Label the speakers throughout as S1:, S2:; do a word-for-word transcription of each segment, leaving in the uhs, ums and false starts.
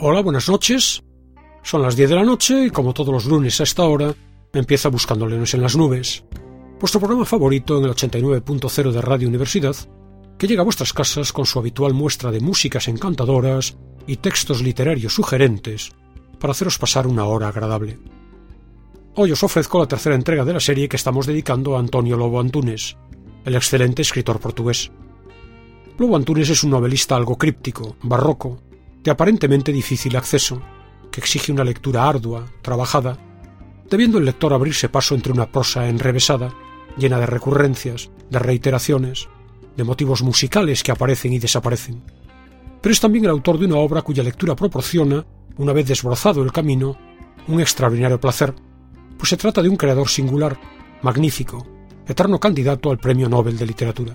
S1: Hola, buenas noches. Son las diez de la noche y como todos los lunes a esta hora empieza Buscando Leones en las Nubes, vuestro programa favorito en el ochenta y nueve punto cero de Radio Universidad, que llega a vuestras casas con su habitual muestra de músicas encantadoras y textos literarios sugerentes para haceros pasar una hora agradable. Hoy os ofrezco la tercera entrega de la serie que estamos dedicando a António Lobo Antunes, el excelente escritor portugués. Lobo Antunes es un novelista algo críptico, barroco, de aparentemente difícil acceso, que exige una lectura ardua, trabajada, debiendo el lector abrirse paso entre una prosa enrevesada, llena de recurrencias, de reiteraciones, de motivos musicales que aparecen y desaparecen. Pero es también el autor de una obra cuya lectura proporciona, una vez desbrozado el camino, un extraordinario placer, pues se trata de un creador singular, magnífico, eterno candidato al Premio Nobel de Literatura.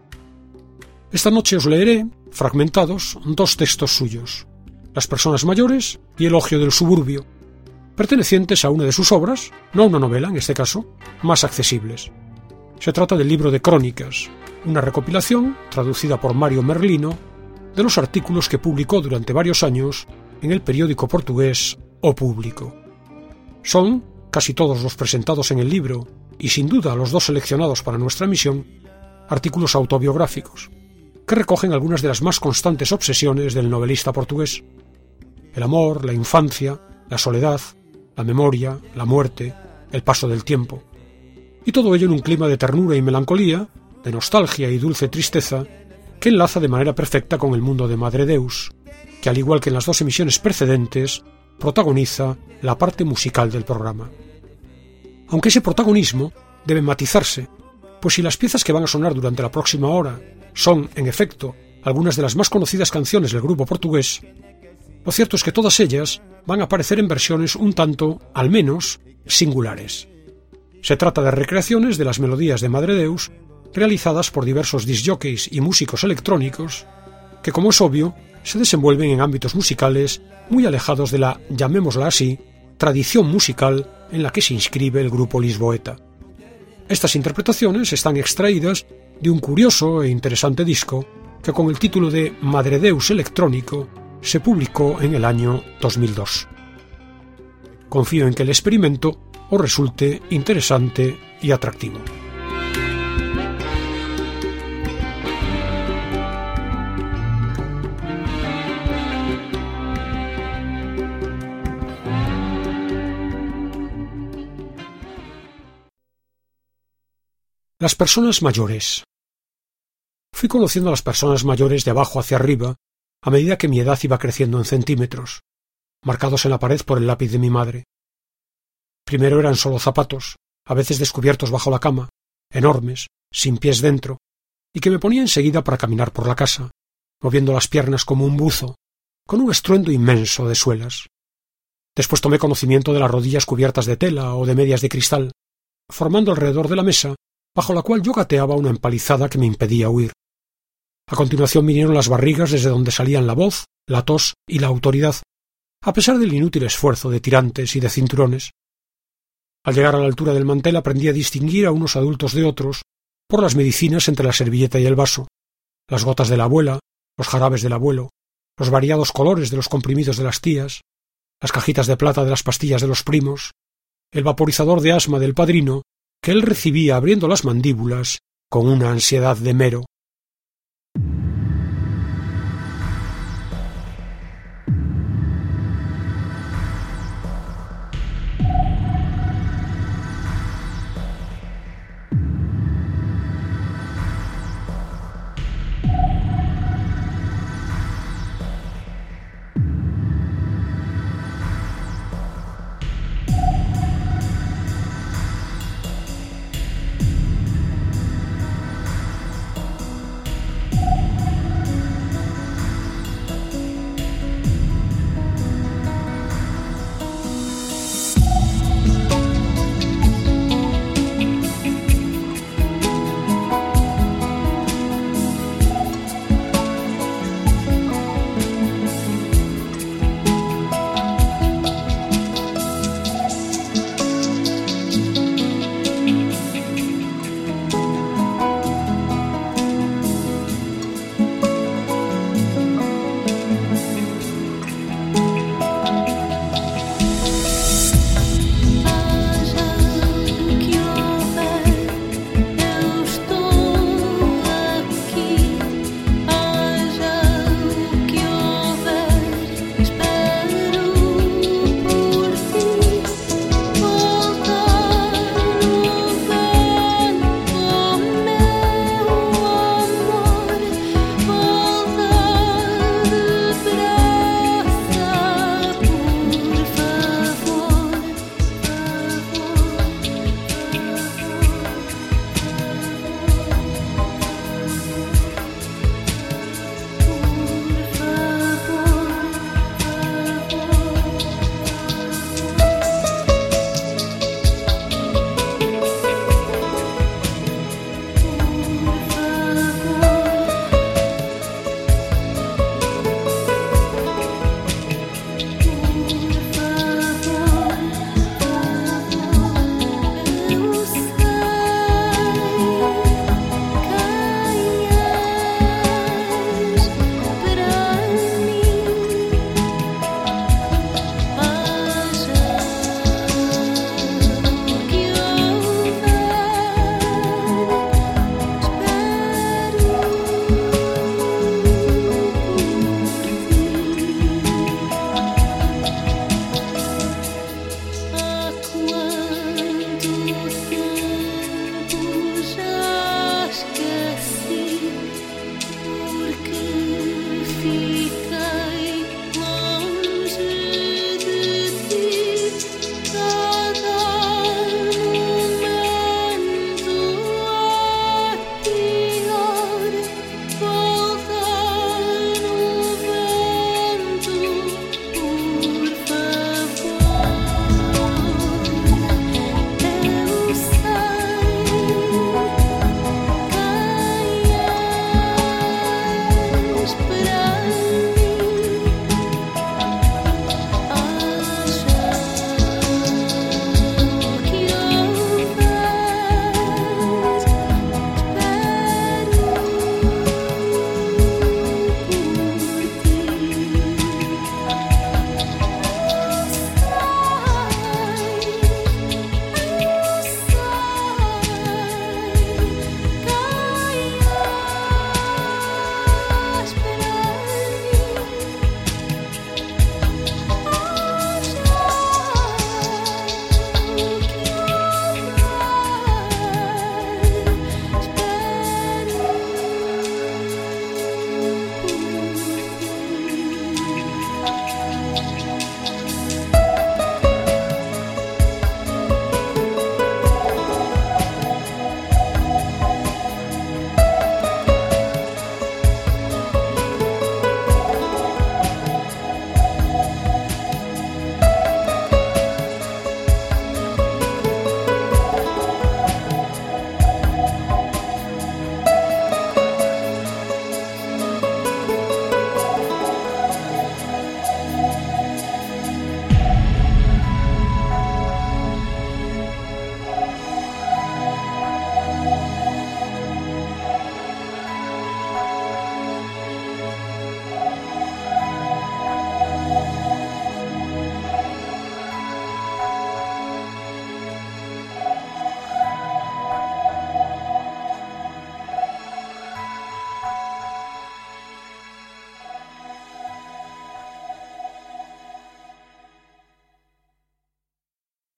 S1: Esta noche os leeré, fragmentados, dos textos suyos: Las personas mayores y Elogio del suburbio, pertenecientes a una de sus obras, no a una novela en este caso, más accesibles. Se trata del libro de Crónicas, una recopilación, traducida por Mario Merlino, de los artículos que publicó durante varios años en el periódico portugués O Público. Son, casi todos los presentados en el libro, y sin duda los dos seleccionados para nuestra emisión, artículos autobiográficos, que recogen algunas de las más constantes obsesiones del novelista portugués: el amor, la infancia, la soledad, la memoria, la muerte, el paso del tiempo. Y todo ello en un clima de ternura y melancolía, de nostalgia y dulce tristeza, que enlaza de manera perfecta con el mundo de Madre Deus, que al igual que en las dos emisiones precedentes, protagoniza la parte musical del programa. Aunque ese protagonismo debe matizarse, pues si las piezas que van a sonar durante la próxima hora son, en efecto, algunas de las más conocidas canciones del grupo portugués, lo cierto es que todas ellas van a aparecer en versiones un tanto, al menos, singulares. Se trata de recreaciones de las melodías de Madre Deus realizadas por diversos discjockeys y músicos electrónicos que, como es obvio, se desenvuelven en ámbitos musicales muy alejados de la, llamémosla así, tradición musical en la que se inscribe el grupo lisboeta. Estas interpretaciones están extraídas de un curioso e interesante disco que con el título de Madre Deus Electrónico se publicó en el año dos mil dos. Confío en que el experimento os resulte interesante y atractivo. Las personas mayores. Fui conociendo a las personas mayores de abajo hacia arriba a medida que mi edad iba creciendo en centímetros, marcados en la pared por el lápiz de mi madre. Primero eran solo zapatos, a veces descubiertos bajo la cama, enormes, sin pies dentro, y que me ponía enseguida para caminar por la casa, moviendo las piernas como un buzo, con un estruendo inmenso de suelas. Después tomé conocimiento de las rodillas cubiertas de tela o de medias de cristal, formando alrededor de la mesa, bajo la cual yo gateaba una empalizada que me impedía huir. A continuación vinieron las barrigas desde donde salían la voz, la tos y la autoridad, a pesar del inútil esfuerzo de tirantes y de cinturones. Al llegar a la altura del mantel aprendí a distinguir a unos adultos de otros por las medicinas entre la servilleta y el vaso, las gotas de la abuela, los jarabes del abuelo, los variados colores de los comprimidos de las tías, las cajitas de plata de las pastillas de los primos, el vaporizador de asma del padrino, que él recibía abriendo las mandíbulas con una ansiedad de mero.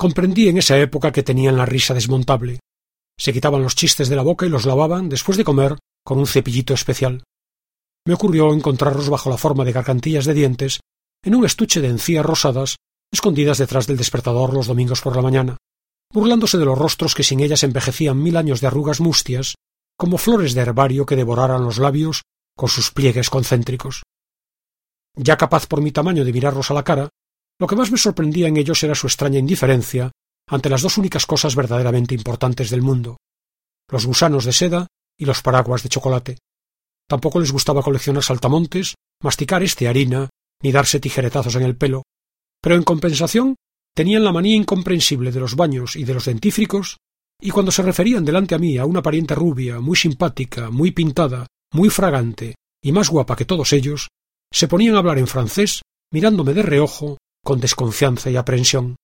S1: Comprendí en esa época que tenían la risa desmontable. Se quitaban los chistes de la boca y los lavaban, después de comer, con un cepillito especial. Me ocurrió encontrarlos bajo la forma de gargantillas de dientes en un estuche de encías rosadas escondidas detrás del despertador los domingos por la mañana, burlándose de los rostros que sin ellas envejecían mil años de arrugas mustias, como flores de herbario que devoraran los labios con sus pliegues concéntricos. Ya capaz por mi tamaño de mirarlos a la cara, lo que más me sorprendía en ellos era su extraña indiferencia ante las dos únicas cosas verdaderamente importantes del mundo, los gusanos de seda y los paraguas de chocolate. Tampoco les gustaba coleccionar saltamontes, masticar estearina, ni darse tijeretazos en el pelo, pero en compensación tenían la manía incomprensible de los baños y de los dentífricos, y cuando se referían delante a mí a una pariente rubia, muy simpática, muy pintada, muy fragante y más guapa que todos ellos, se ponían a hablar en francés, mirándome de reojo, con desconfianza y aprensión.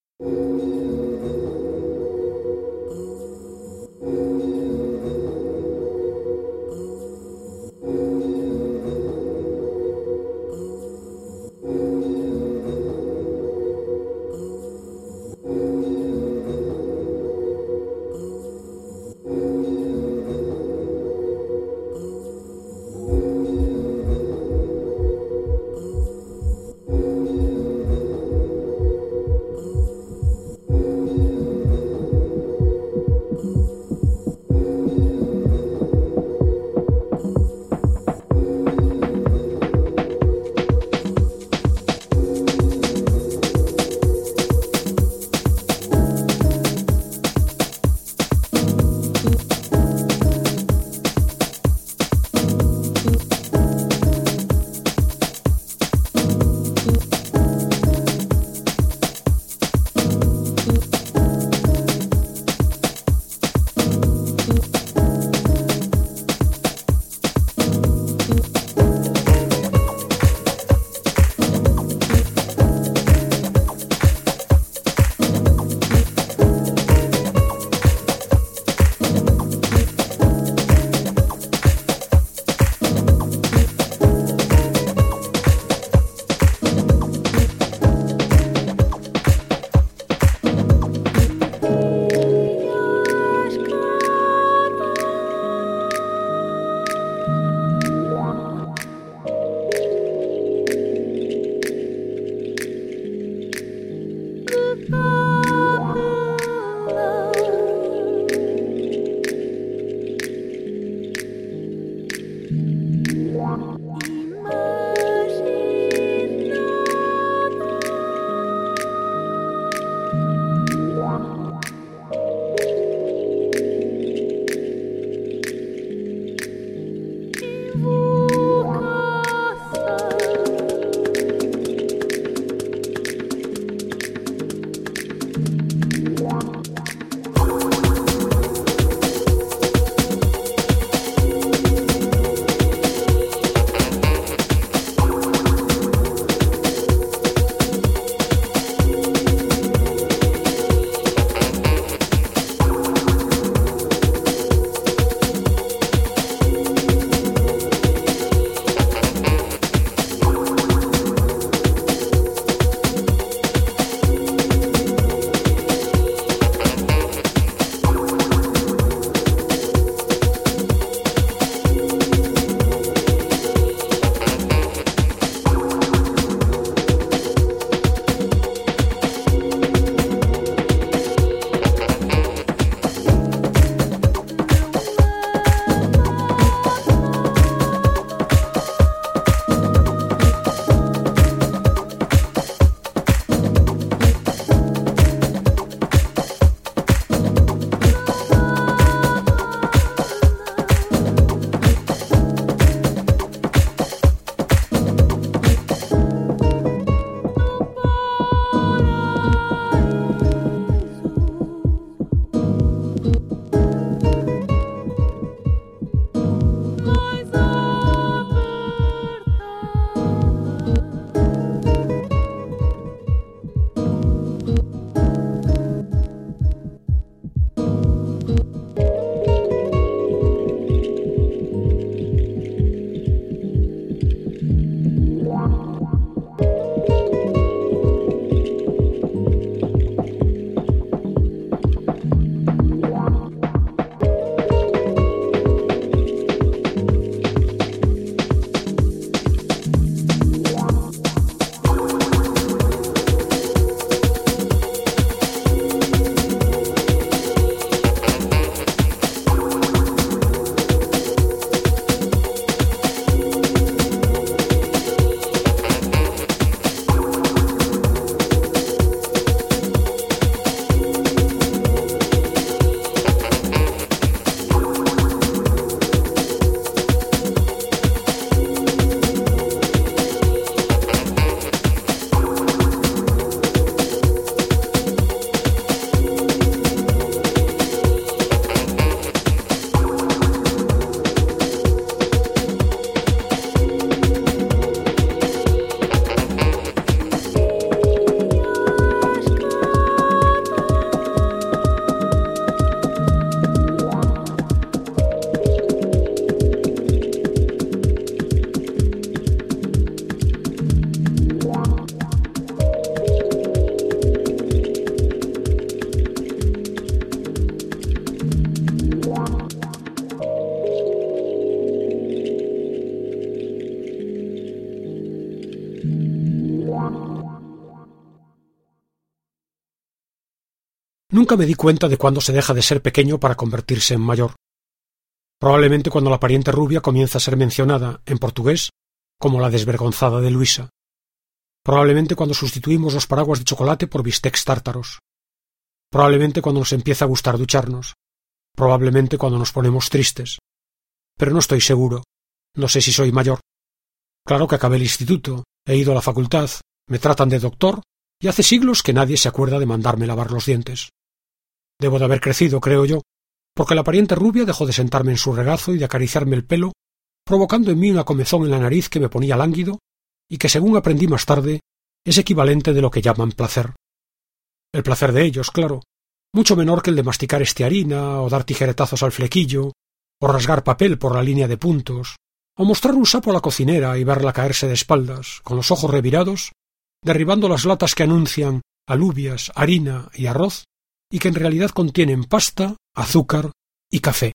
S1: Nunca me di cuenta de cuándo se deja de ser pequeño para convertirse en mayor. Probablemente cuando la pariente rubia comienza a ser mencionada, en portugués, como la desvergonzada de Luisa. Probablemente cuando sustituimos los paraguas de chocolate por bistecs tártaros. Probablemente cuando nos empieza a gustar ducharnos. Probablemente cuando nos ponemos tristes. Pero no estoy seguro. No sé si soy mayor. Claro que acabé el instituto, he ido a la facultad, me tratan de doctor, y hace siglos que nadie se acuerda de mandarme lavar los dientes. Debo de haber crecido, creo yo, porque la pariente rubia dejó de sentarme en su regazo y de acariciarme el pelo, provocando en mí una comezón en la nariz que me ponía lánguido y que, según aprendí más tarde, es equivalente de lo que llaman placer. El placer de ellos, claro, mucho menor que el de masticar estearina, o dar tijeretazos al flequillo, o rasgar papel por la línea de puntos, o mostrar un sapo a la cocinera y verla caerse de espaldas, con los ojos revirados, derribando las latas que anuncian alubias, harina y arroz, y que en realidad contienen pasta, azúcar y café.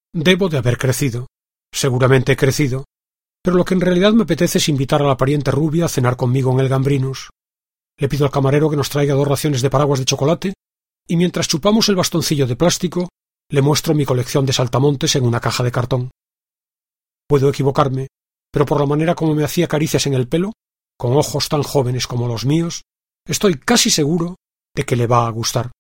S1: Debo de haber crecido. Seguramente he crecido. Pero lo que en realidad me apetece es invitar a la pariente rubia a cenar conmigo en el Gambrinus. Le pido al camarero que nos traiga dos raciones de paraguas de chocolate y mientras chupamos el bastoncillo de plástico le muestro mi colección de saltamontes en una caja de cartón. Puedo equivocarme, pero por la manera como me hacía caricias en el pelo, con ojos tan jóvenes como los míos, estoy casi seguro de que le va a gustar.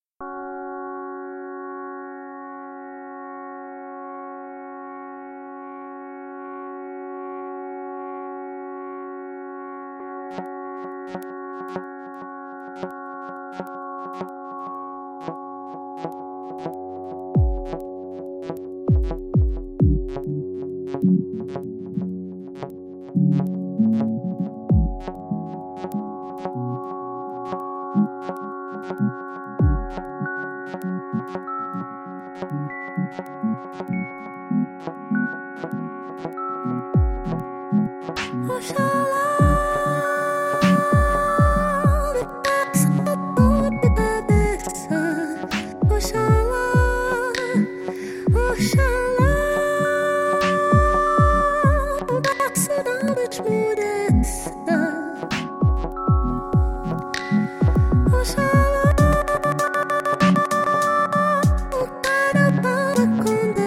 S2: Con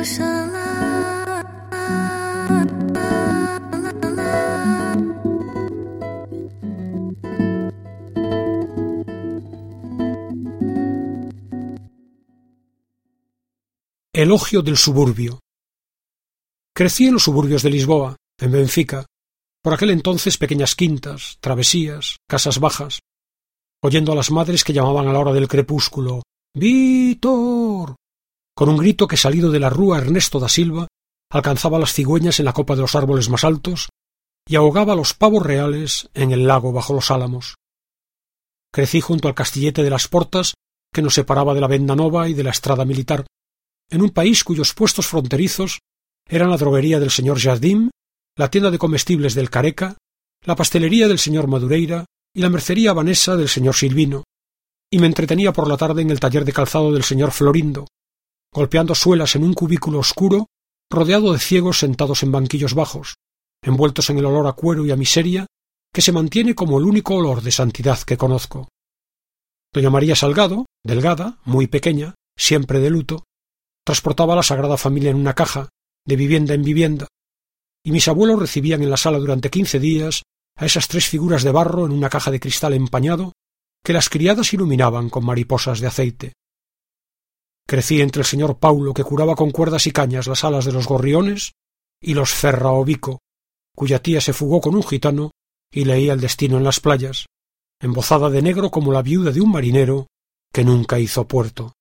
S1: Elogio del suburbio. Crecí en los suburbios de Lisboa, en Benfica, por aquel entonces pequeñas quintas, travesías, casas bajas, oyendo a las madres que llamaban a la hora del crepúsculo «¡Vítor!», con un grito que, salido de la rúa Ernesto da Silva, alcanzaba las cigüeñas en la copa de los árboles más altos y ahogaba a los pavos reales en el lago bajo los álamos. Crecí junto al castillete de las Portas, que nos separaba de la Venda Nova y de la Estrada Militar, en un país cuyos puestos fronterizos eran la droguería del señor Jardim, la tienda de comestibles del Careca, la pastelería del señor Madureira y la mercería habanesa del señor Silvino, y me entretenía por la tarde en el taller de calzado del señor Florindo, golpeando suelas en un cubículo oscuro, rodeado de ciegos sentados en banquillos bajos, envueltos en el olor a cuero y a miseria, que se mantiene como el único olor de santidad que conozco. Doña María Salgado, delgada, muy pequeña, siempre de luto, transportaba a la Sagrada Familia en una caja, de vivienda en vivienda, y mis abuelos recibían en la sala durante quince días a esas tres figuras de barro en una caja de cristal empañado que las criadas iluminaban con mariposas de aceite. Crecí entre el señor Paulo, que curaba con cuerdas y cañas las alas de los gorriones, y los Ferraovico, cuya tía se fugó con un gitano y leía el destino en las playas, embozada de negro como la viuda de un marinero que nunca hizo puerto.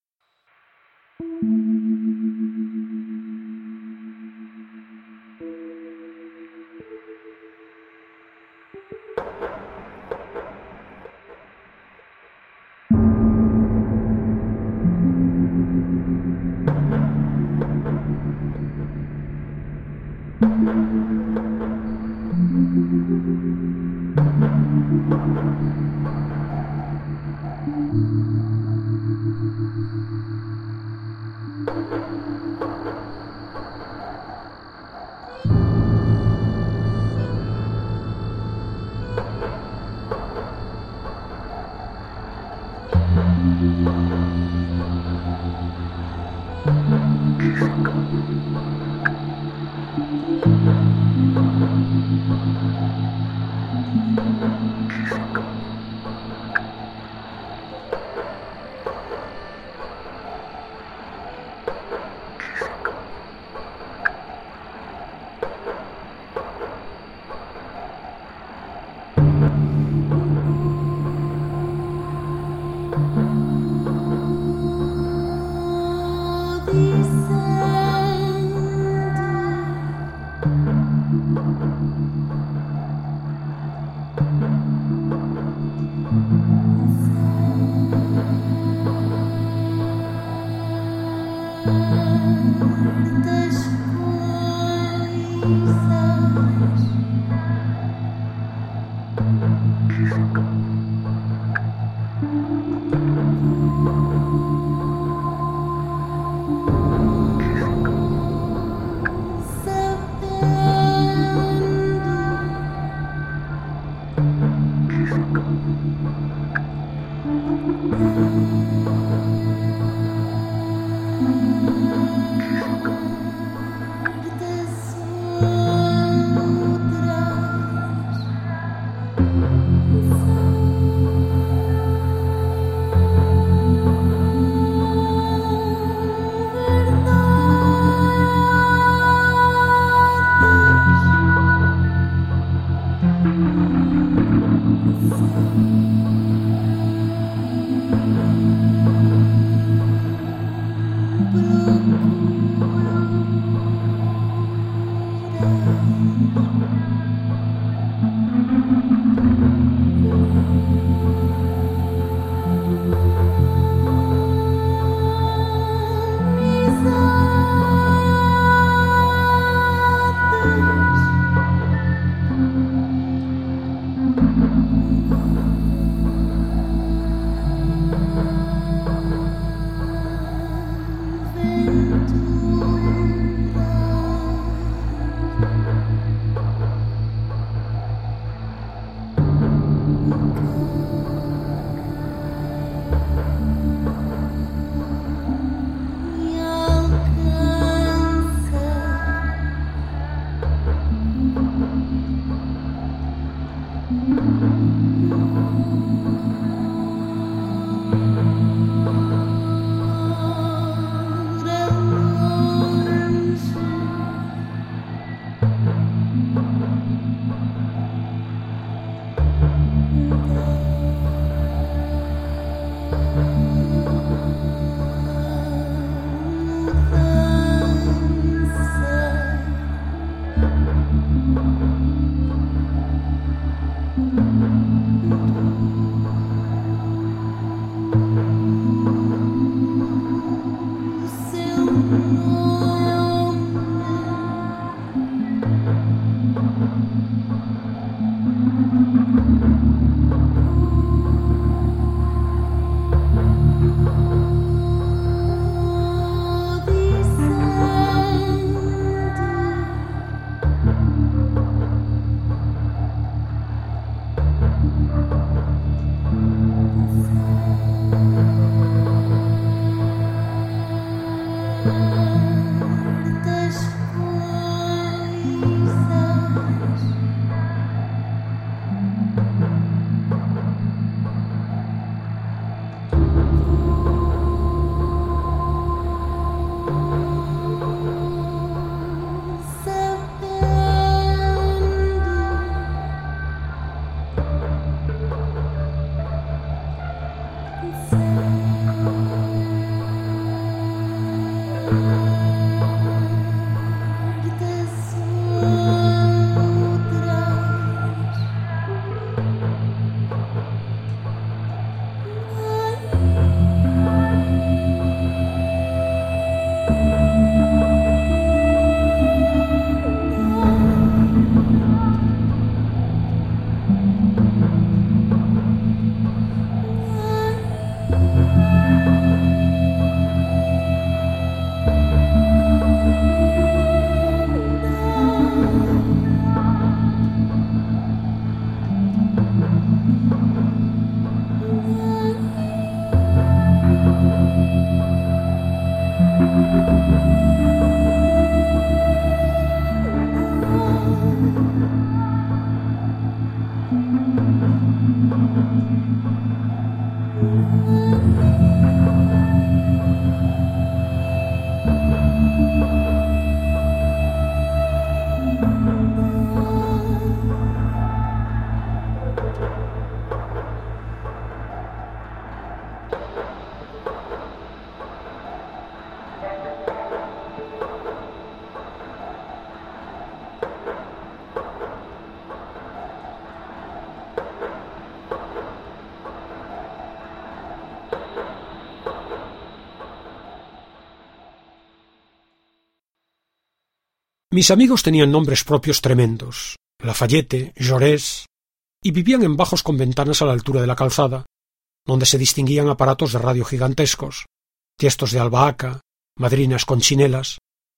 S1: Mis amigos tenían nombres propios tremendos: Lafayette, Jaurès, y vivían en bajos con ventanas a la altura de la calzada, donde se distinguían aparatos de radio gigantescos, tiestos de albahaca, madrinas con chinelas.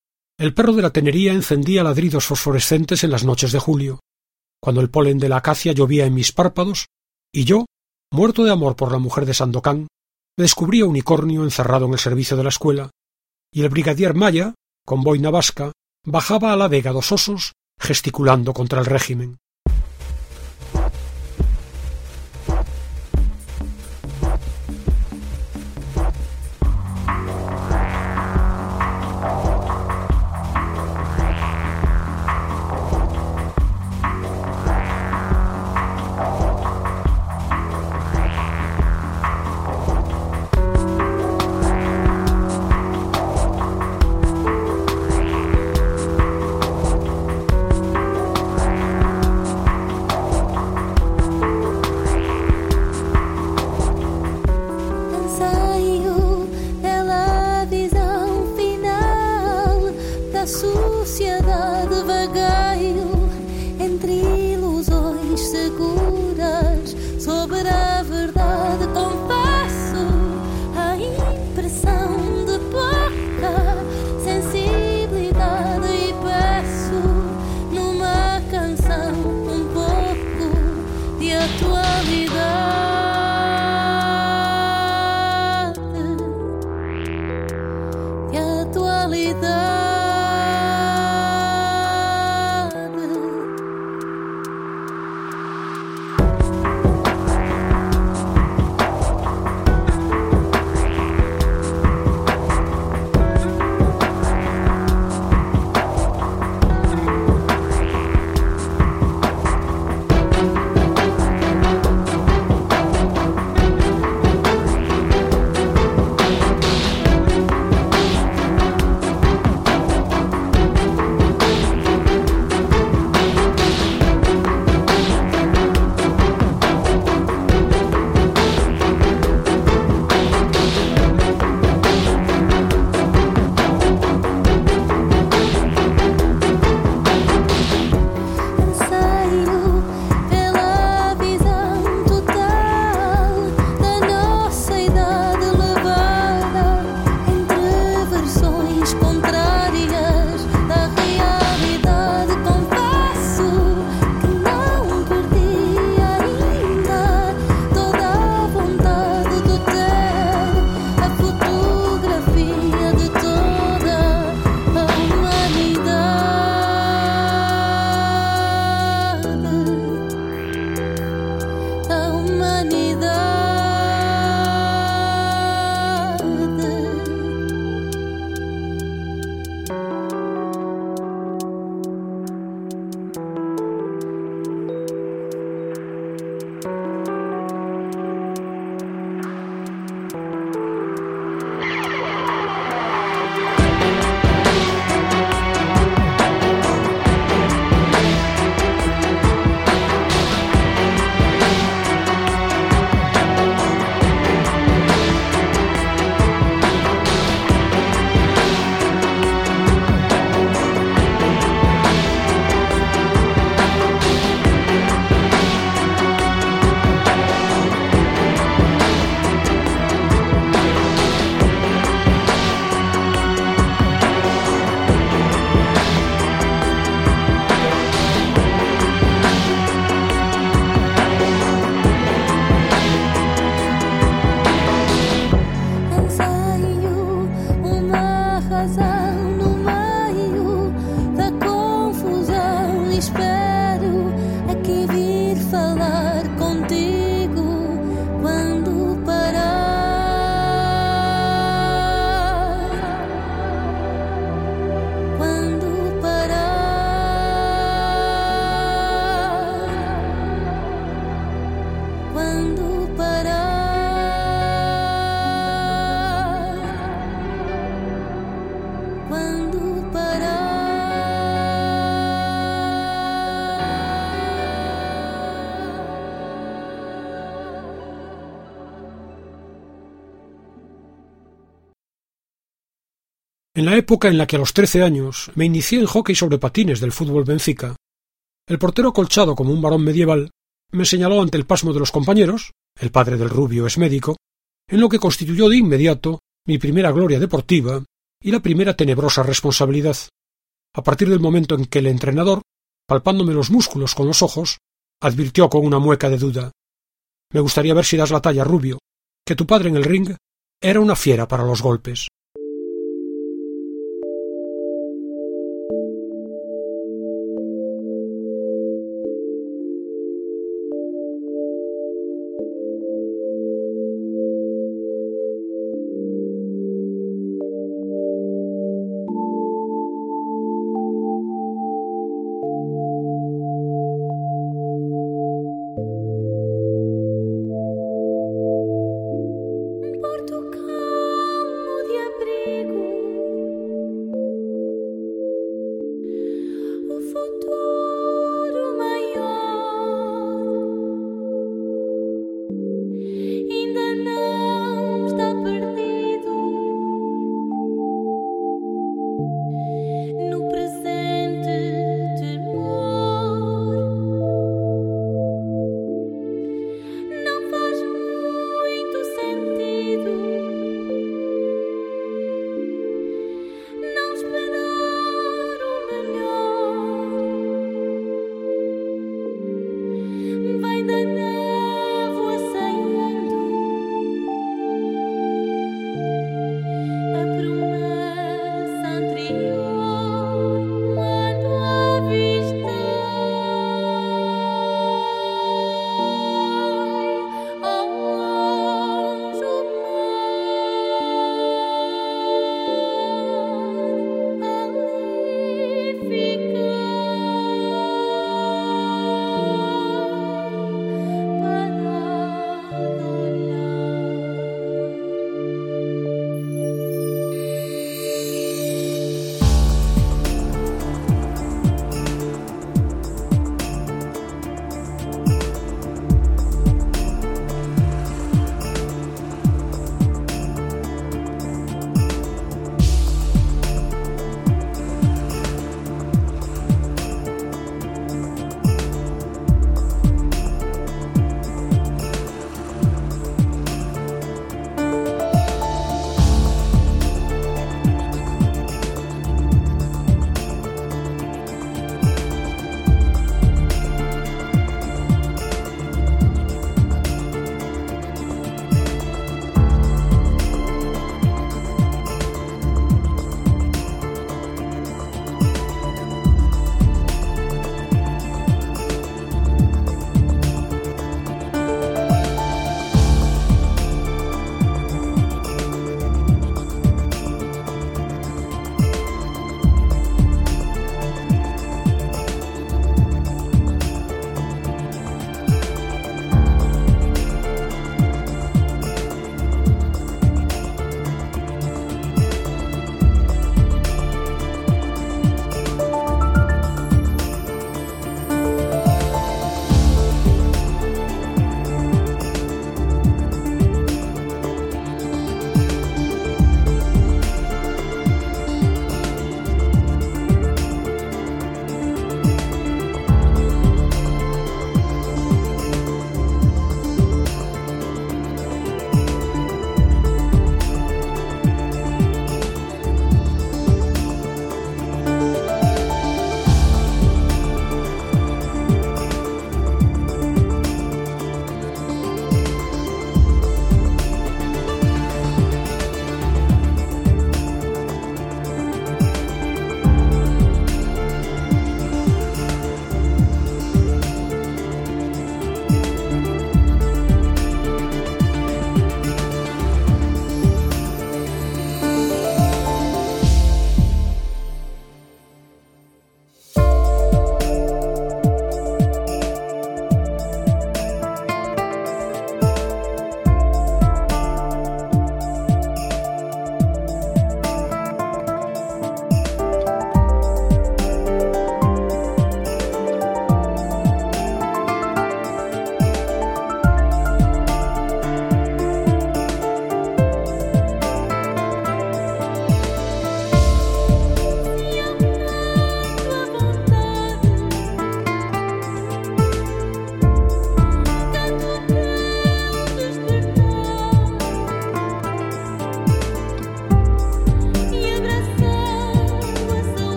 S1: El perro de la tenería encendía ladridos fosforescentes en las noches de julio, cuando el polen de la acacia llovía en mis párpados, y yo, muerto de amor por la mujer de Sandokan, me descubría unicornio encerrado en el servicio de la escuela, y el brigadier Maya, con boina vasca, bajaba a la vega dos osos, gesticulando contra el régimen. En la época en la que a los trece años me inicié en hockey sobre patines del fútbol Benfica, el portero acolchado como un varón medieval me señaló ante el pasmo de los compañeros, el padre del rubio es médico, en lo que constituyó de inmediato mi primera gloria deportiva y la primera tenebrosa responsabilidad, a partir del momento en que el entrenador, palpándome los músculos con los ojos, advirtió con una mueca de duda: «Me gustaría ver si das la talla, rubio, que tu padre en el ring era una fiera para los golpes».
S2: Por tu campo de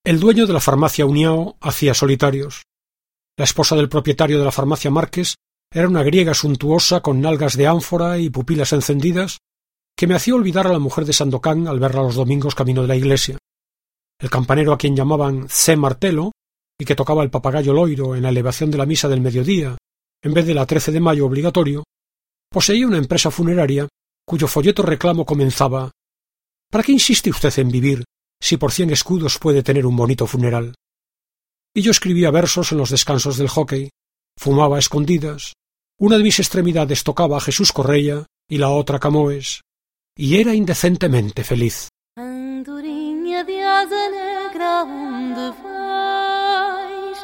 S1: El dueño de la farmacia Uniao hacía solitarios. La esposa del propietario de la farmacia Márquez era una griega suntuosa con nalgas de ánfora y pupilas encendidas que me hacía olvidar a la mujer de Sandokan al verla los domingos camino de la iglesia. El campanero, a quien llamaban C. Martelo y que tocaba el papagayo loiro en la elevación de la misa del mediodía en vez de la trece de mayo obligatorio, poseía una empresa funeraria cuyo folleto reclamo comenzaba: ¿para qué insiste usted en vivir si por cien escudos puede tener un bonito funeral? Y yo escribía versos en los descansos del hockey, fumaba a escondidas, una de mis extremidades tocaba a Jesús Correia y la otra Camões, y era indecentemente feliz.
S2: Andorinha de asa negra, onde vais?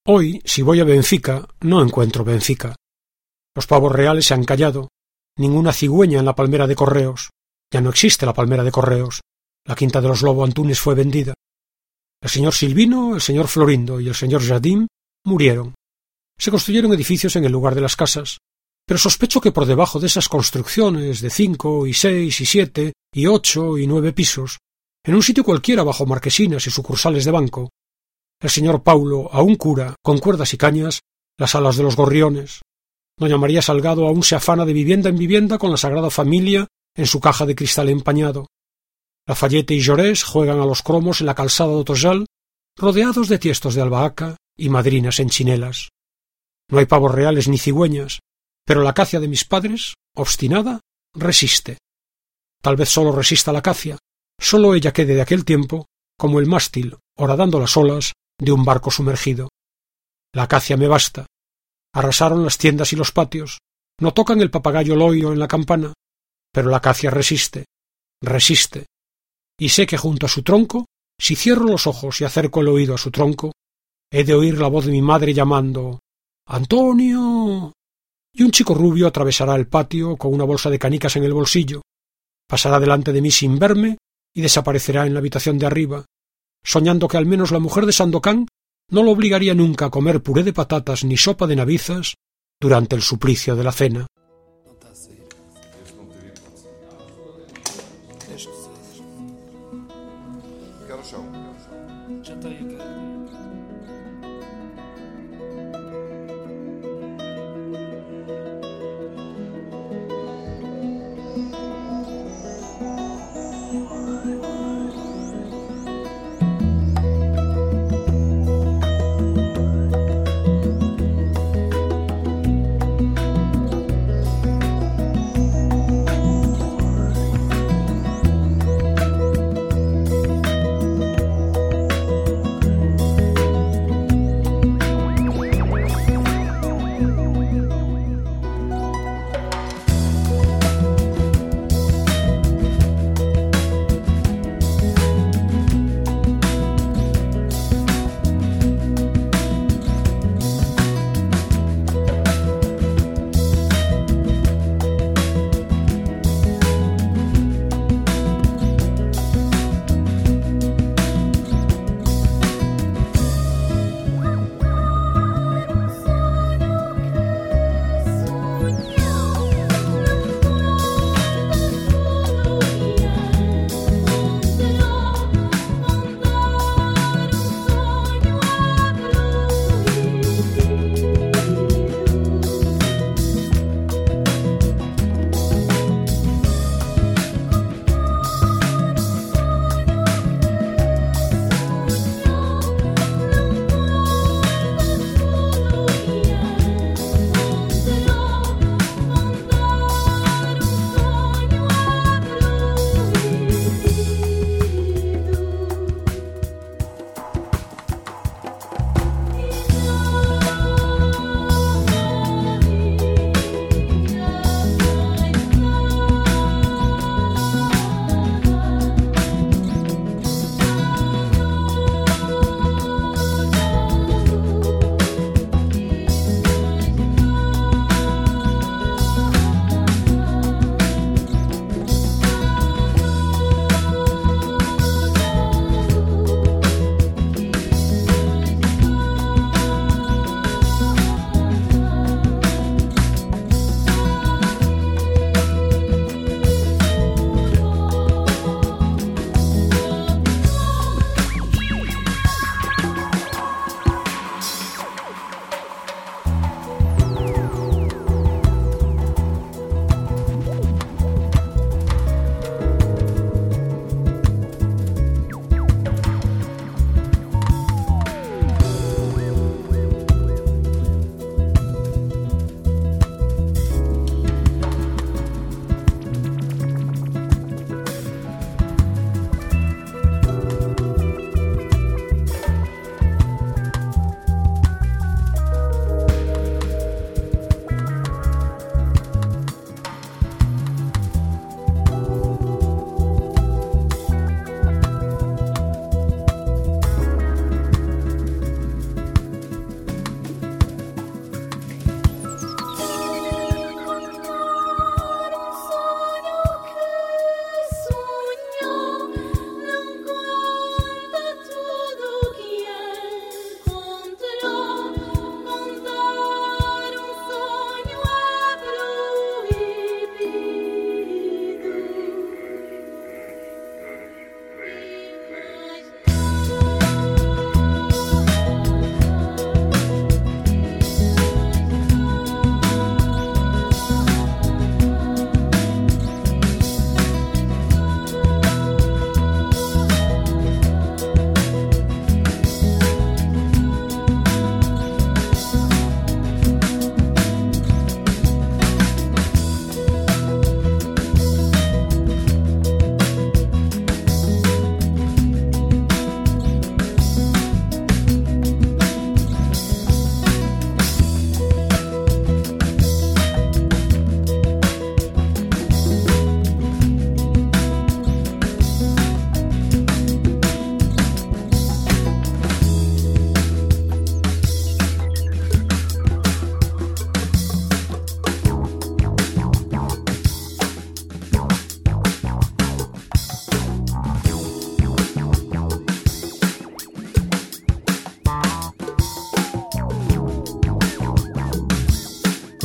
S1: Hoy, si voy a Benfica, no encuentro Benfica. Los pavos reales se han callado. Ninguna cigüeña en la palmera de correos. Ya no existe la palmera de correos. La quinta de los Lobo Antunes fue vendida. El señor Silvino, el señor Florindo y el señor Jardim murieron. Se construyeron edificios en el lugar de las casas, pero sospecho que por debajo de esas construcciones de cinco y seis y siete y ocho y nueve pisos, en un sitio cualquiera bajo marquesinas y sucursales de banco, el señor Paulo aún cura, con cuerdas y cañas, las alas de los gorriones. Doña María Salgado aún se afana de vivienda en vivienda con la Sagrada Familia en su caja de cristal empañado. Lafayette y Llorés juegan a los cromos en la calzada de Otoyal, rodeados de tiestos de albahaca y madrinas en chinelas. No hay pavos reales ni cigüeñas, pero la acacia de mis padres, obstinada, resiste. Tal vez sólo resista la acacia, sólo ella quede de aquel tiempo como el mástil horadando las olas de un barco sumergido. La acacia me basta. Arrasaron las tiendas y los patios, no tocan el papagayo loiro en la campana, pero la acacia resiste, resiste. Y sé que junto a su tronco, si cierro los ojos y acerco el oído a su tronco, he de oír la voz de mi madre llamando «¡Antonio!». Y un chico rubio atravesará el patio con una bolsa de canicas en el bolsillo, pasará delante de mí sin verme y desaparecerá en la habitación de arriba, soñando que al menos la mujer de Sandokan no lo obligaría nunca a comer puré de patatas ni sopa de navizas durante el suplicio de la cena.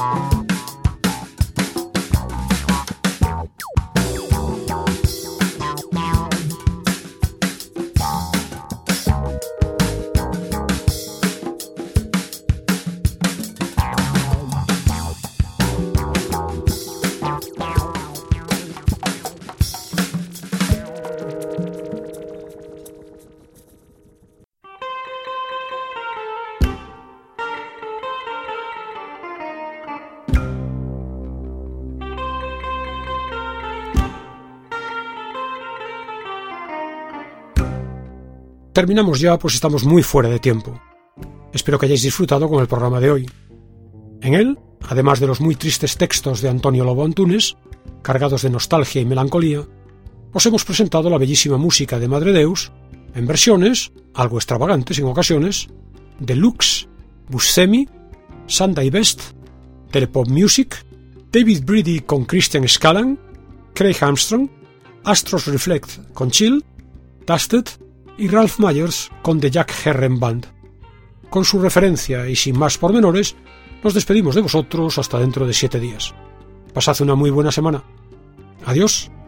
S1: Terminamos ya, pues estamos muy fuera de tiempo. Espero que hayáis disfrutado con el programa de hoy. En él, además de los muy tristes textos de Antonio Lobo Antunes, cargados de nostalgia y melancolía, os hemos presentado la bellísima música de Madre Deus, en versiones, algo extravagantes en ocasiones, de Lux, Buscemi, Sunday Best, Telepop Music, David Brady con Christian Scallan, Craig Armstrong, Astros Reflect con Chill, Dusted y Ralph Myers con The Jack Herren Band. Con su referencia y sin más pormenores, nos despedimos de vosotros hasta dentro de siete días. Pasad una muy buena semana. Adiós.